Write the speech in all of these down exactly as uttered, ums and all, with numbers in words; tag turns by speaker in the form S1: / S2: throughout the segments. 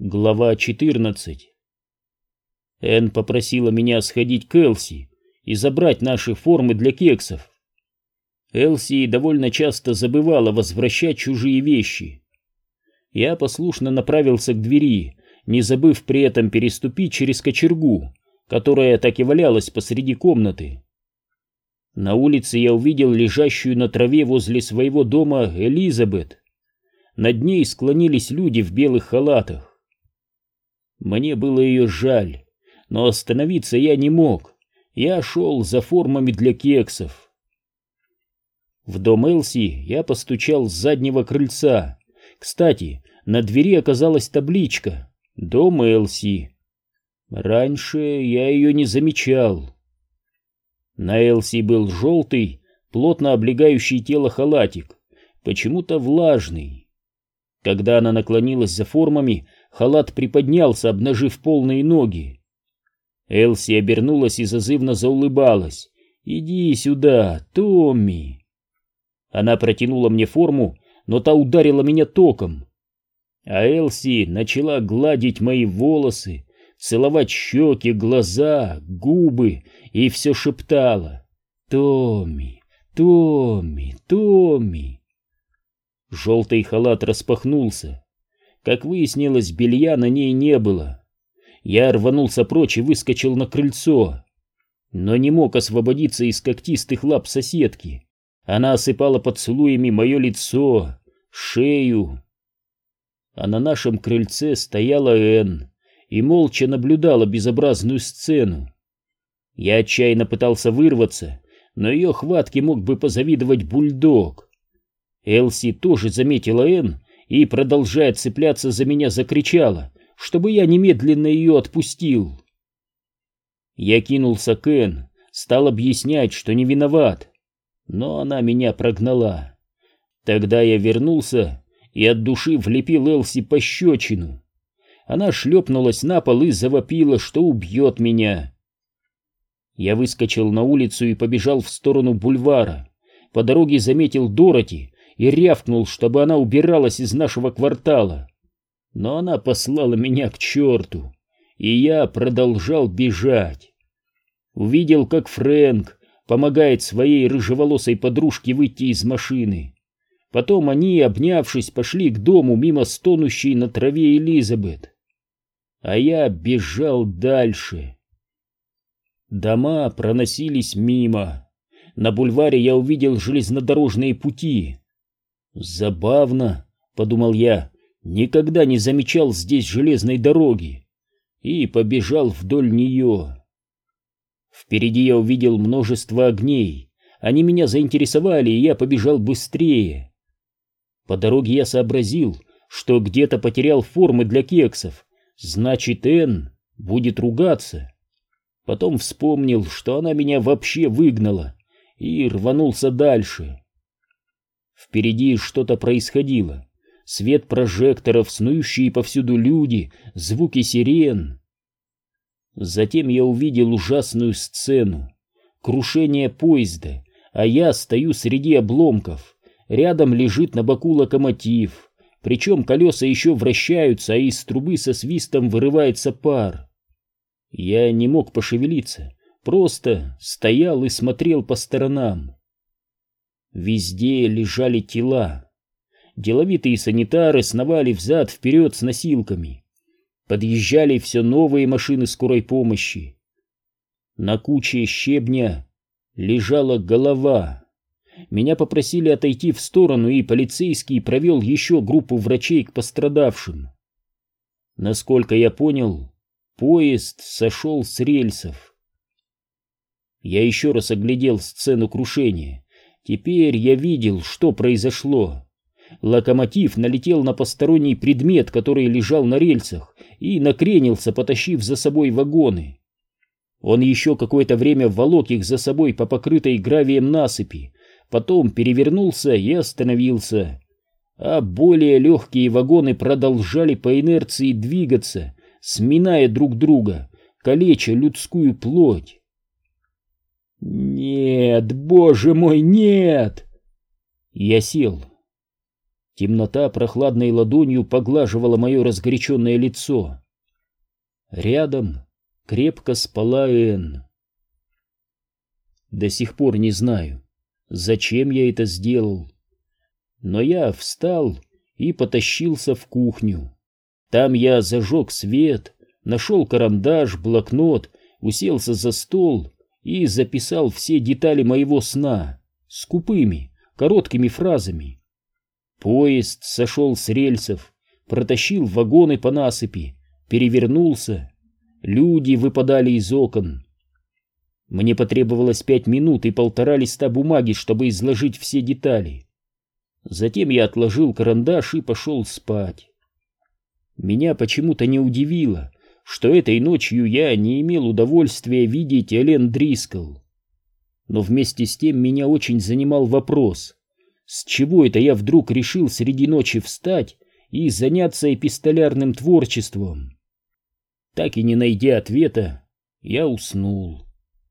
S1: Глава четырнадцать. Энн попросила меня сходить к Элси и забрать наши формы для кексов. Элси довольно часто забывала возвращать чужие вещи. Я послушно направился к двери, не забыв при этом переступить через кочергу, которая так и валялась посреди комнаты. На улице я увидел лежащую на траве возле своего дома Элизабет. Над ней склонились люди в белых халатах. Мне было ее жаль, но остановиться я не мог. Я шел за формами для кексов. В дом Элси я постучал с заднего крыльца. Кстати, на двери оказалась табличка «Дом Элси». Раньше я ее не замечал. На Элси был желтый, плотно облегающий тело халатик, почему-то влажный. Когда она наклонилась за формами, халат приподнялся, обнажив полные ноги. Элси обернулась и зазывно заулыбалась. «Иди сюда, Томми!» Она протянула мне форму, но та ударила меня током. А Элси начала гладить мои волосы, целовать щеки, глаза, губы и все шептала: «Томми, Томми, Томми!» Желтый халат распахнулся. Как выяснилось, белья на ней не было. Я рванулся прочь и выскочил на крыльцо, но не мог освободиться из когтистых лап соседки. Она осыпала поцелуями мое лицо, шею. А на нашем крыльце стояла Энн и молча наблюдала безобразную сцену. Я отчаянно пытался вырваться, но ее хватке мог бы позавидовать бульдог. Элси тоже заметила Энн и, продолжая цепляться за меня, закричала, чтобы я немедленно ее отпустил. Я кинулся к Энн, стал объяснять, что не виноват, но она меня прогнала. Тогда я вернулся и от души влепил Элси пощечину. Она шлепнулась на пол и завопила, что убьет меня. Я выскочил на улицу и побежал в сторону бульвара. По дороге заметил Дороти и рявкнул, чтобы она убиралась из нашего квартала. Но она послала меня к черту, и я продолжал бежать. Увидел, как Фрэнк помогает своей рыжеволосой подружке выйти из машины. Потом они, обнявшись, пошли к дому мимо стонущей на траве Элизабет. А я бежал дальше. Дома проносились мимо. На бульваре я увидел железнодорожные пути. «Забавно», — подумал я, — «никогда не замечал здесь железной дороги», и побежал вдоль нее. Впереди я увидел множество огней. Они меня заинтересовали, и я побежал быстрее. По дороге я сообразил, что где-то потерял формы для кексов. Значит, Энн будет ругаться. Потом вспомнил, что она меня вообще выгнала, и рванулся дальше. Впереди что-то происходило. Свет прожекторов, снующие повсюду люди, звуки сирен. Затем я увидел ужасную сцену. Крушение поезда, а я стою среди обломков. Рядом лежит на боку локомотив, причем колеса еще вращаются, а из трубы со свистом вырывается пар. Я не мог пошевелиться, просто стоял и смотрел по сторонам. Везде лежали тела. Деловитые санитары сновали взад-вперед с носилками. Подъезжали все новые машины скорой помощи. На куче щебня лежала голова. Меня попросили отойти в сторону, и полицейский провел еще группу врачей к пострадавшим. Насколько я понял, поезд сошел с рельсов. Я еще раз оглядел сцену крушения. Теперь я видел, что произошло. Локомотив налетел на посторонний предмет, который лежал на рельсах, и накренился, потащив за собой вагоны. Он еще какое-то время волок их за собой по покрытой гравием насыпи, потом перевернулся и остановился. А более легкие вагоны продолжали по инерции двигаться, сминая друг друга, калеча людскую плоть. «Нет, боже мой, нет!» Я сел. Темнота прохладной ладонью поглаживала мое разгоряченное лицо. Рядом крепко спала Энн. До сих пор не знаю, зачем я это сделал, но я встал и потащился в кухню. Там я зажег свет, нашел карандаш, блокнот, уселся за стол и записал все детали моего сна скупыми, короткими фразами. Поезд сошел с рельсов, протащил вагоны по насыпи, перевернулся. Люди выпадали из окон. Мне потребовалось пять минут и полтора листа бумаги, чтобы изложить все детали. Затем я отложил карандаш и пошел спать. Меня почему-то не удивило, что этой ночью я не имел удовольствия видеть Элен Дрискл. Но вместе с тем меня очень занимал вопрос, с чего это я вдруг решил среди ночи встать и заняться эпистолярным творчеством. Так и не найдя ответа, я уснул.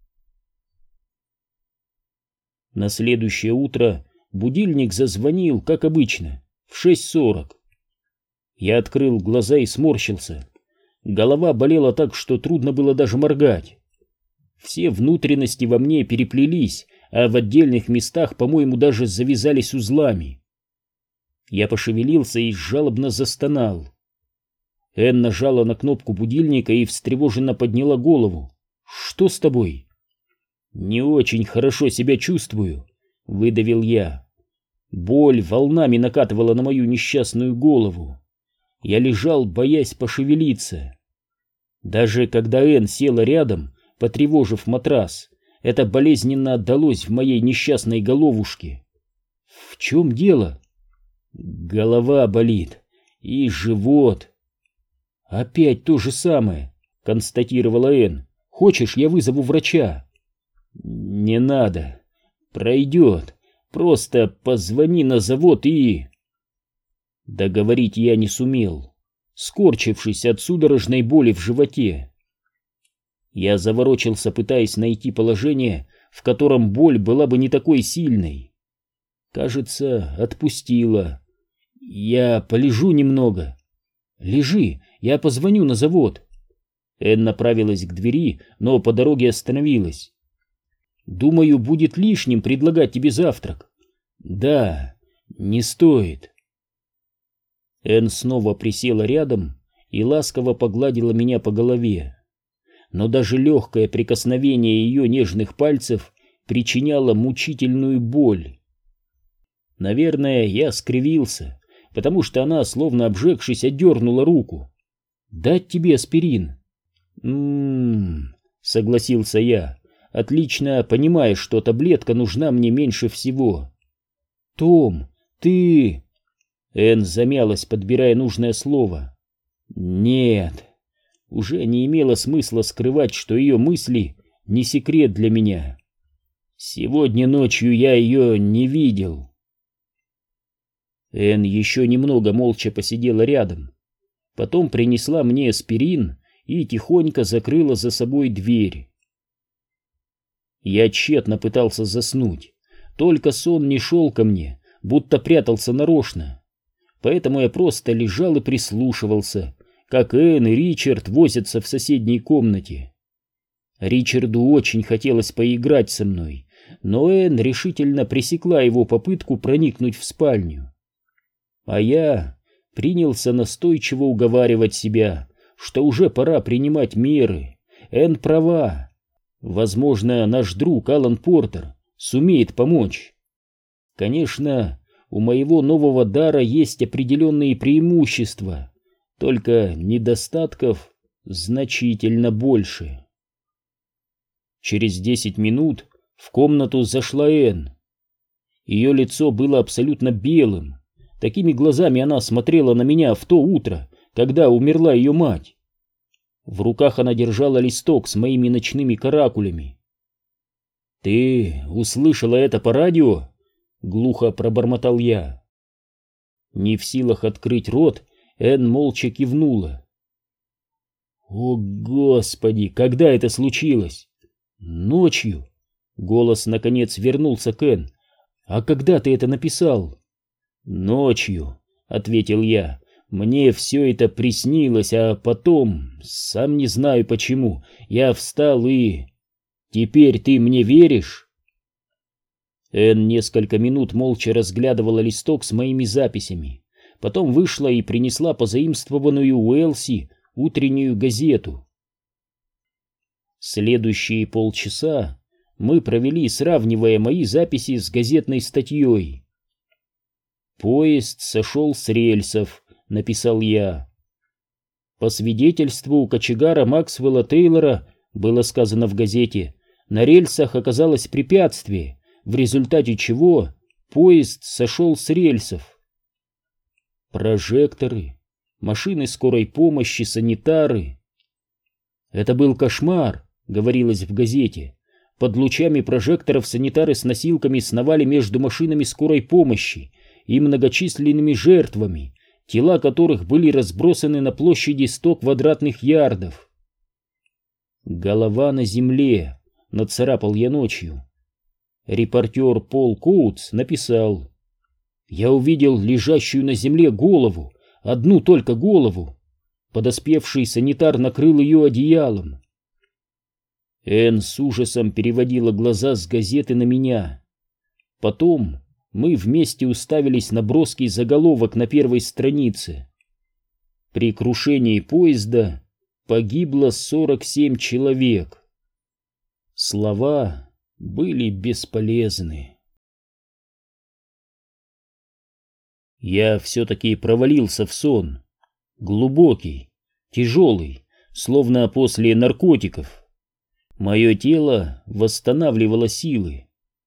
S1: На следующее утро будильник зазвонил, как обычно, в шесть сорок. Я открыл глаза и сморщился. Голова болела так, что трудно было даже моргать. Все внутренности во мне переплелись, а в отдельных местах, по-моему, даже завязались узлами. Я пошевелился и жалобно застонал. Энн нажала на кнопку будильника и встревоженно подняла голову. «Что с тобой?» «Не очень хорошо себя чувствую», — выдавил я. Боль волнами накатывала на мою несчастную голову. Я лежал, боясь пошевелиться. Даже когда Энн села рядом, потревожив матрас, это болезненно отдалось в моей несчастной головушке. «В чем дело?» «Голова болит. И живот». «Опять то же самое», — констатировала Энн. «Хочешь, я вызову врача?» «Не надо. Пройдет. Просто позвони на завод и...» Договорить я не сумел, скорчившись от судорожной боли в животе. Я заворочился, пытаясь найти положение, в котором боль была бы не такой сильной. Кажется, отпустила. «Я полежу немного». «Лежи, я позвоню на завод». Энн направилась к двери, но по дороге остановилась. «Думаю, будет лишним предлагать тебе завтрак». «Да, не стоит». Энн снова присела рядом и ласково погладила меня по голове. Но даже легкое прикосновение ее нежных пальцев причиняло мучительную боль. Наверное, я скривился, потому что она, словно обжегшись, отдернула руку. «Дать тебе аспирин?» «М-м-м», согласился я, отлично понимая, что таблетка нужна мне меньше всего. «Том, ты...» Энн замялась, подбирая нужное слово. «Нет». Уже не имело смысла скрывать, что ее мысли не секрет для меня. Сегодня ночью я ее не видел. Энн еще немного молча посидела рядом. Потом принесла мне аспирин и тихонько закрыла за собой дверь. Я тщетно пытался заснуть, только сон не шел ко мне, будто прятался нарочно. Поэтому я просто лежал и прислушивался, как Энн и Ричард возятся в соседней комнате. Ричарду очень хотелось поиграть со мной, но Энн решительно пресекла его попытку проникнуть в спальню. А я принялся настойчиво уговаривать себя, что уже пора принимать меры. Энн права. Возможно, наш друг Алан Портер сумеет помочь. Конечно, у моего нового дара есть определенные преимущества, только недостатков значительно больше. Через десять минут в комнату зашла Энн. Ее лицо было абсолютно белым. Такими глазами она смотрела на меня в то утро, когда умерла ее мать. В руках она держала листок с моими ночными каракулями. «Ты услышала это по радио?» — глухо пробормотал я. Не в силах открыть рот, Энн молча кивнула. «О, Господи, когда это случилось?» «Ночью». Голос, наконец, вернулся к Энн. «А когда ты это написал?» «Ночью», — ответил я, — «мне все это приснилось, а потом, сам не знаю почему, я встал и... Теперь ты мне веришь?» Энн несколько минут молча разглядывала листок с моими записями, потом вышла и принесла позаимствованную у Элси утреннюю газету. Следующие полчаса мы провели, сравнивая мои записи с газетной статьей. «Поезд сошел с рельсов», — написал я. По свидетельству кочегара Максвелла Тейлора, было сказано в газете, на рельсах оказалось препятствие, в результате чего поезд сошел с рельсов. Прожекторы, машины скорой помощи, санитары. «Это был кошмар», — говорилось в газете. Под лучами прожекторов санитары с носилками сновали между машинами скорой помощи и многочисленными жертвами, тела которых были разбросаны на площади сто квадратных ярдов. «Голова на земле», — нацарапал я ночью. Репортер Пол Коутс написал: «Я увидел лежащую на земле голову, одну только голову. Подоспевший санитар накрыл ее одеялом». Энн с ужасом переводила глаза с газеты на меня. Потом мы вместе уставились на броский заголовок на первой странице. При крушении поезда погибло сорок семь человек. Слова были бесполезны. Я все-таки провалился в сон. Глубокий, тяжелый, словно после наркотиков. Мое тело восстанавливало силы.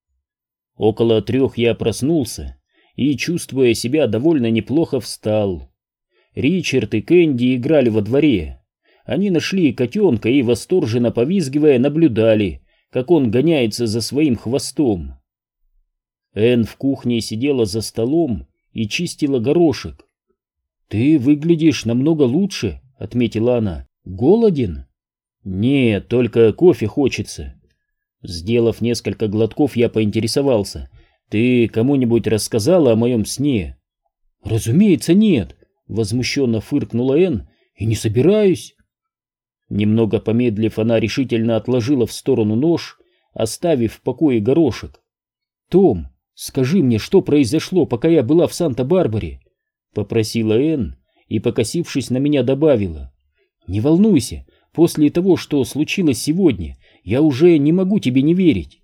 S1: Около трех я проснулся и, чувствуя себя довольно неплохо, встал. Ричард и Кэнди играли во дворе. Они нашли котенка и, восторженно повизгивая, наблюдали, как он гоняется за своим хвостом. Энн в кухне сидела за столом и чистила горошек. «Ты выглядишь намного лучше», — отметила она. «Голоден?» «Нет, только кофе хочется». Сделав несколько глотков, я поинтересовался: «Ты кому-нибудь рассказала о моем сне?» «Разумеется, нет», — возмущенно фыркнула Энн, — «и не собираюсь». Немного помедлив, она решительно отложила в сторону нож, оставив в покое горошек. «Том, скажи мне, что произошло, пока я была в Санта-Барбаре?» — попросила Энн и, покосившись на меня, добавила: «Не волнуйся, после того, что случилось сегодня, я уже не могу тебе не верить».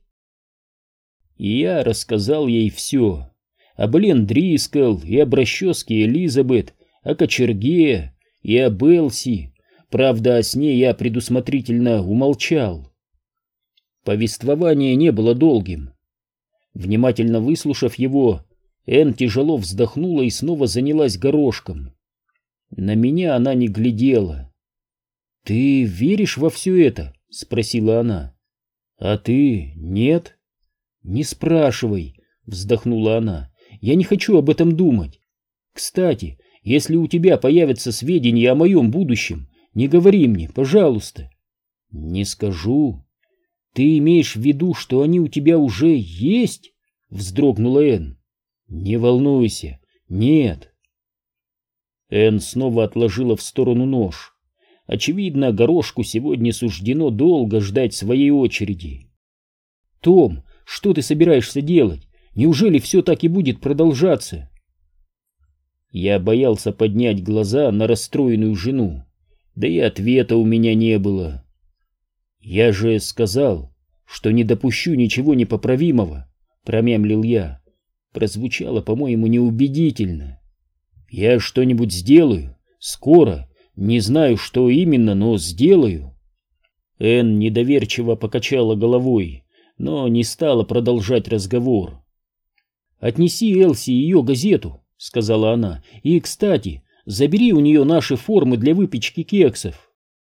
S1: И я рассказал ей все. Об Элен Дрискл и об расческе Элизабет, о кочерге и об Элси. Правда, о сне я предусмотрительно умолчал. Повествование не было долгим. Внимательно выслушав его, Энн тяжело вздохнула и снова занялась горошком. На меня она не глядела. «Ты веришь во все это?» — спросила она. «А ты нет?» «Не спрашивай», — вздохнула она. «Я не хочу об этом думать. Кстати, если у тебя появятся сведения о моем будущем, не говори мне, пожалуйста». «Не скажу». «Ты имеешь в виду, что они у тебя уже есть?» — вздрогнула Энн. «Не волнуйся, нет». Энн снова отложила в сторону нож. Очевидно, горошку сегодня суждено долго ждать своей очереди. «Том, что ты собираешься делать? Неужели все так и будет продолжаться?» Я боялся поднять глаза на расстроенную жену, да и ответа у меня не было. «Я же сказал, что не допущу ничего непоправимого», — промямлил я. Прозвучало, по-моему, неубедительно. «Я что-нибудь сделаю, скоро, не знаю, что именно, но сделаю». Энн недоверчиво покачала головой, но не стала продолжать разговор. «Отнеси Элси ее газету», — сказала она, — «и, кстати, забери у нее наши формы для выпечки кексов».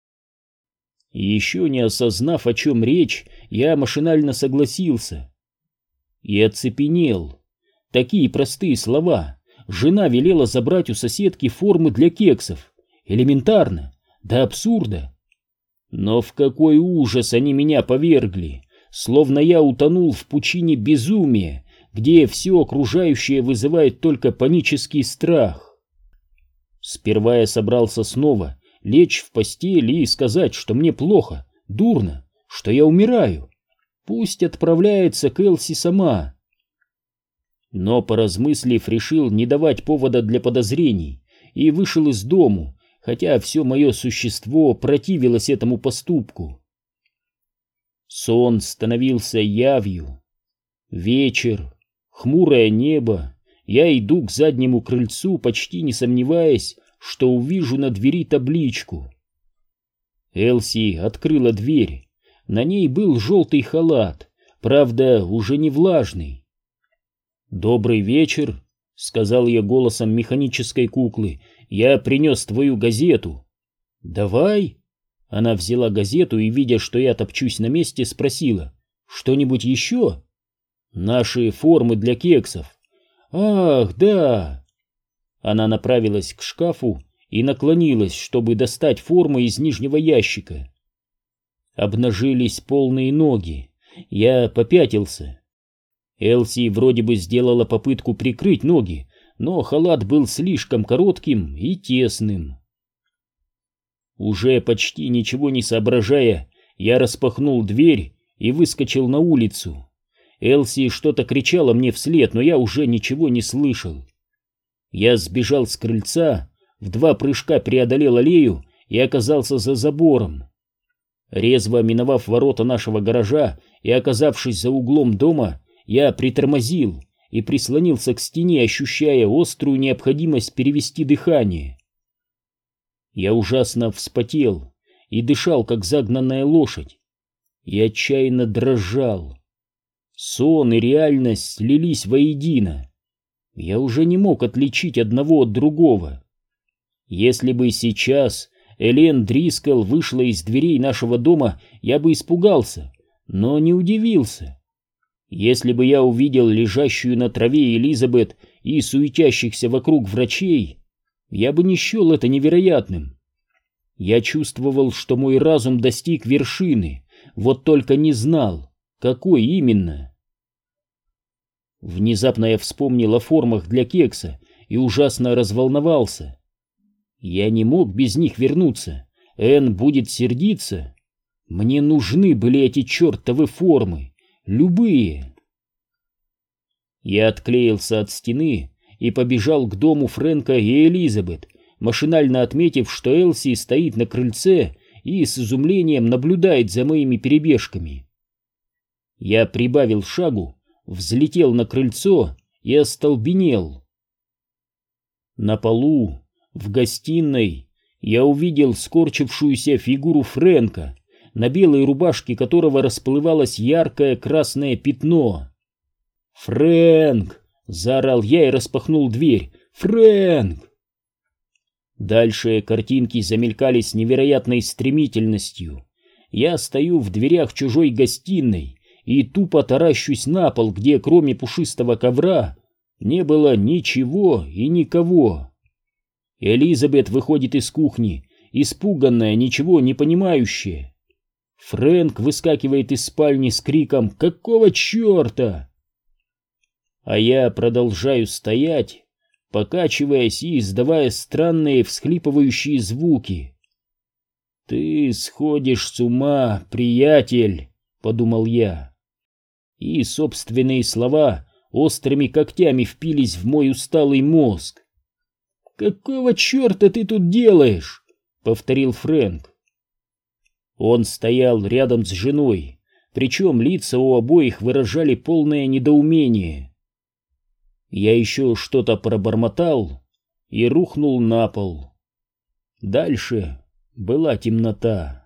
S1: Еще не осознав, о чем речь, я машинально согласился. И оцепенел. Такие простые слова. Жена велела забрать у соседки формы для кексов. Элементарно, до абсурда. Но в какой ужас они меня повергли, словно я утонул в пучине безумия, где все окружающее вызывает только панический страх. Сперва я собрался снова лечь в постель и сказать, что мне плохо, дурно, что я умираю. Пусть отправляется к Элси сама. Но, поразмыслив, решил не давать повода для подозрений и вышел из дому, хотя все мое существо противилось этому поступку. Сон становился явью. Вечер, хмурое небо, я иду к заднему крыльцу, почти не сомневаясь, что увижу на двери табличку. Элси открыла дверь. На ней был желтый халат, правда, уже не влажный. «Добрый вечер», — сказал я голосом механической куклы, — «я принес твою газету». «Давай». Она взяла газету и, видя, что я топчусь на месте, спросила: «Что-нибудь еще?» «Наши формы для кексов». «Ах, да». Она направилась к шкафу и наклонилась, чтобы достать формы из нижнего ящика. Обнажились полные ноги. Я попятился. Элси вроде бы сделала попытку прикрыть ноги, но халат был слишком коротким и тесным. Уже почти ничего не соображая, я распахнул дверь и выскочил на улицу. Элси что-то кричала мне вслед, но я уже ничего не слышал. Я сбежал с крыльца, в два прыжка преодолел аллею и оказался за забором. Резво миновав ворота нашего гаража и оказавшись за углом дома, я притормозил и прислонился к стене, ощущая острую необходимость перевести дыхание. Я ужасно вспотел и дышал, как загнанная лошадь. Я отчаянно дрожал. Сон и реальность слились воедино. Я уже не мог отличить одного от другого. Если бы сейчас Элен Дрискл вышла из дверей нашего дома, я бы испугался, но не удивился. Если бы я увидел лежащую на траве Элизабет и суетящихся вокруг врачей, я бы не счел это невероятным. Я чувствовал, что мой разум достиг вершины, вот только не знал, какой именно. Внезапно я вспомнил о формах для кекса и ужасно разволновался. Я не мог без них вернуться. Энн будет сердиться. Мне нужны были эти чертовы формы, любые. Я отклеился от стены и побежал к дому Фрэнка и Элизабет, машинально отметив, что Элси стоит на крыльце и с изумлением наблюдает за моими перебежками. Я прибавил шагу, взлетел на крыльцо и остолбенел. На полу, в гостиной, я увидел скорчившуюся фигуру Фрэнка, на белой рубашке которого расплывалось яркое красное пятно. «Фрэнк!» — заорал я и распахнул дверь. «Фрэнк!» Дальше картинки замелькали с невероятной стремительностью. Я стою в дверях чужой гостиной и тупо таращусь на пол, где кроме пушистого ковра не было ничего и никого. Элизабет выходит из кухни, испуганная, ничего не понимающая. Фрэнк выскакивает из спальни с криком «Какого черта?». А я продолжаю стоять, покачиваясь и издавая странные всхлипывающие звуки. «Ты сходишь с ума, приятель», — подумал я. И собственные слова острыми когтями впились в мой усталый мозг. «Какого черта ты тут делаешь?» — повторил Фрэнк. Он стоял рядом с женой, причем лица у обоих выражали полное недоумение. Я еще что-то пробормотал и рухнул на пол. Дальше была темнота.